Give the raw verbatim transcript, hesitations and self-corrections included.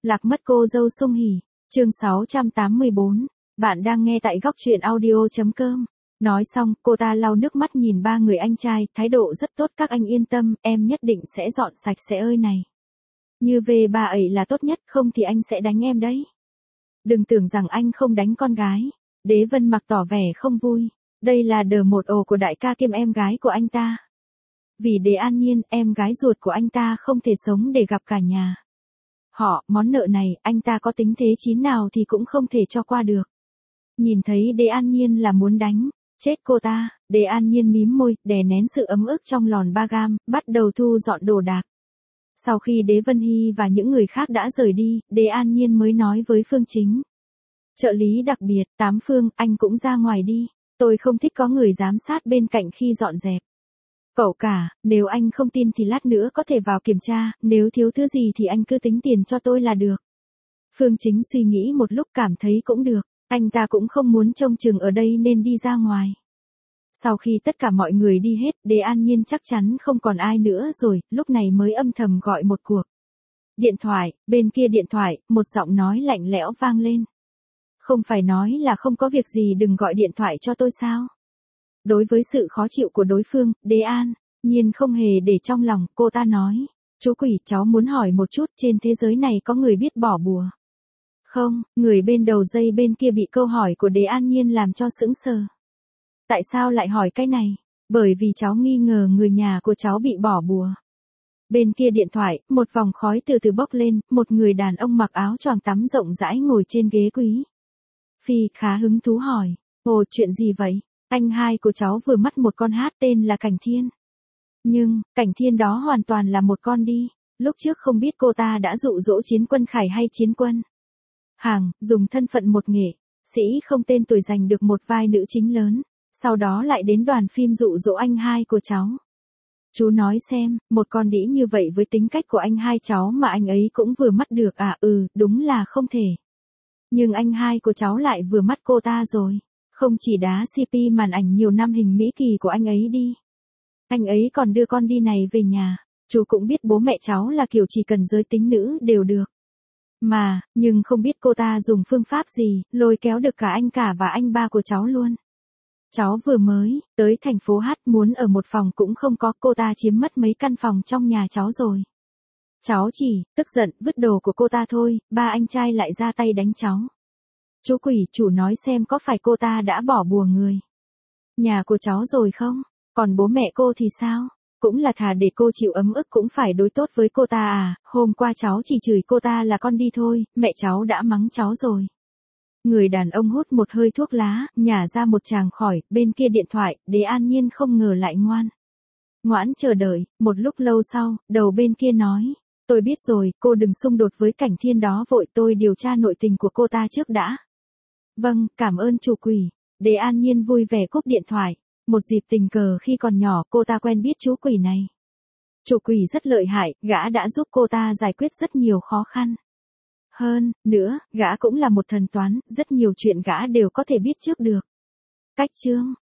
Lạc mất cô dâu Sung Hỉ. Chương sáu trăm tám mươi bốn. Bạn đang nghe tại góc truyện audio chấm com. Nói xong, cô ta lau nước mắt nhìn ba người anh trai, thái độ rất tốt, các anh yên tâm, em nhất định sẽ dọn sạch sẽ ơi này. Như về bà ấy là tốt nhất, không thì anh sẽ đánh em đấy. Đừng tưởng rằng anh không đánh con gái. Đế Vân Mặc tỏ vẻ không vui. Đây là đờ một ồ của đại ca kiêm em gái của anh ta. Vì Đế An Nhiên, em gái ruột của anh ta không thể sống để gặp cả nhà. Họ, món nợ này, anh ta có tính thế chín nào thì cũng không thể cho qua được. Nhìn thấy Đế An Nhiên là muốn đánh, chết cô ta, Đế An Nhiên mím môi, đè nén sự ấm ức trong lòn ba gam, bắt đầu thu dọn đồ đạc. Sau khi Đế Vân Hy và những người khác đã rời đi, Đế An Nhiên mới nói với Phương Chính. Trợ lý đặc biệt, Tám Phương, anh cũng ra ngoài đi. Tôi không thích có người giám sát bên cạnh khi dọn dẹp. Cậu cả, nếu anh không tin thì lát nữa có thể vào kiểm tra, nếu thiếu thứ gì thì anh cứ tính tiền cho tôi là được. Phương Chính suy nghĩ một lúc cảm thấy cũng được, anh ta cũng không muốn trông chừng ở đây nên đi ra ngoài. Sau khi tất cả mọi người đi hết, Đế An Nhiên chắc chắn không còn ai nữa rồi, lúc này mới âm thầm gọi một cuộc. Điện thoại, bên kia điện thoại, một giọng nói lạnh lẽo vang lên. Không phải nói là không có việc gì đừng gọi điện thoại cho tôi sao? Đối với sự khó chịu của đối phương, Đế An Nhiên không hề để trong lòng, cô ta nói. Chú quỷ, cháu muốn hỏi một chút, trên thế giới này có người biết bỏ bùa? Không, người bên đầu dây bên kia bị câu hỏi của Đế An Nhiên làm cho sững sờ. Tại sao lại hỏi cái này? Bởi vì cháu nghi ngờ người nhà của cháu bị bỏ bùa. Bên kia điện thoại, một vòng khói từ từ bốc lên, một người đàn ông mặc áo choàng tắm rộng rãi ngồi trên ghế quý. Phi khá hứng thú hỏi, ồ chuyện gì vậy? Anh hai của cháu vừa mất một con hát tên là Cảnh Thiên. Nhưng, Cảnh Thiên đó hoàn toàn là một con đi. Lúc trước không biết cô ta đã dụ dỗ Chiến Quân Khải hay Chiến Quân Hàng, dùng thân phận một nghệ sĩ không tên tuổi giành được một vai nữ chính lớn. Sau đó lại đến đoàn phim dụ dỗ anh hai của cháu. Chú nói xem, một con đĩ như vậy với tính cách của anh hai cháu mà anh ấy cũng vừa mất được à? Ừ, đúng là không thể. Nhưng anh hai của cháu lại vừa mất cô ta rồi. Không chỉ đá xê pê màn ảnh nhiều năm hình mỹ kỳ của anh ấy đi. Anh ấy còn đưa con đi này về nhà. Chú cũng biết bố mẹ cháu là kiểu chỉ cần giới tính nữ đều được. Mà, nhưng không biết cô ta dùng phương pháp gì, lôi kéo được cả anh cả và anh ba của cháu luôn. Cháu vừa mới tới thành phố Hát muốn ở một phòng cũng không có, cô ta chiếm mất mấy căn phòng trong nhà cháu rồi. Cháu chỉ tức giận vứt đồ của cô ta thôi, ba anh trai lại ra tay đánh cháu. Chú quỷ, chủ nói xem có phải cô ta đã bỏ bùa người nhà của cháu rồi không? Còn bố mẹ cô thì sao? Cũng là thà để cô chịu ấm ức cũng phải đối tốt với cô ta à? Hôm qua cháu chỉ chửi cô ta là con đi thôi, mẹ cháu đã mắng cháu rồi. Người đàn ông hút một hơi thuốc lá, nhả ra một tràng khỏi, bên kia điện thoại, Đế An Nhiên không ngờ lại ngoan. Ngoãn chờ đợi, một lúc lâu sau, đầu bên kia nói. Tôi biết rồi, cô đừng xung đột với Cảnh Thiên đó vội, tôi điều tra nội tình của cô ta trước đã. Vâng, cảm ơn chủ quỷ. Đế An Nhiên vui vẻ cúp điện thoại. Một dịp tình cờ khi còn nhỏ cô ta quen biết chú quỷ này. Chủ quỷ rất lợi hại, gã đã giúp cô ta giải quyết rất nhiều khó khăn. Hơn nữa, gã cũng là một thần toán, rất nhiều chuyện gã đều có thể biết trước được. Cách chương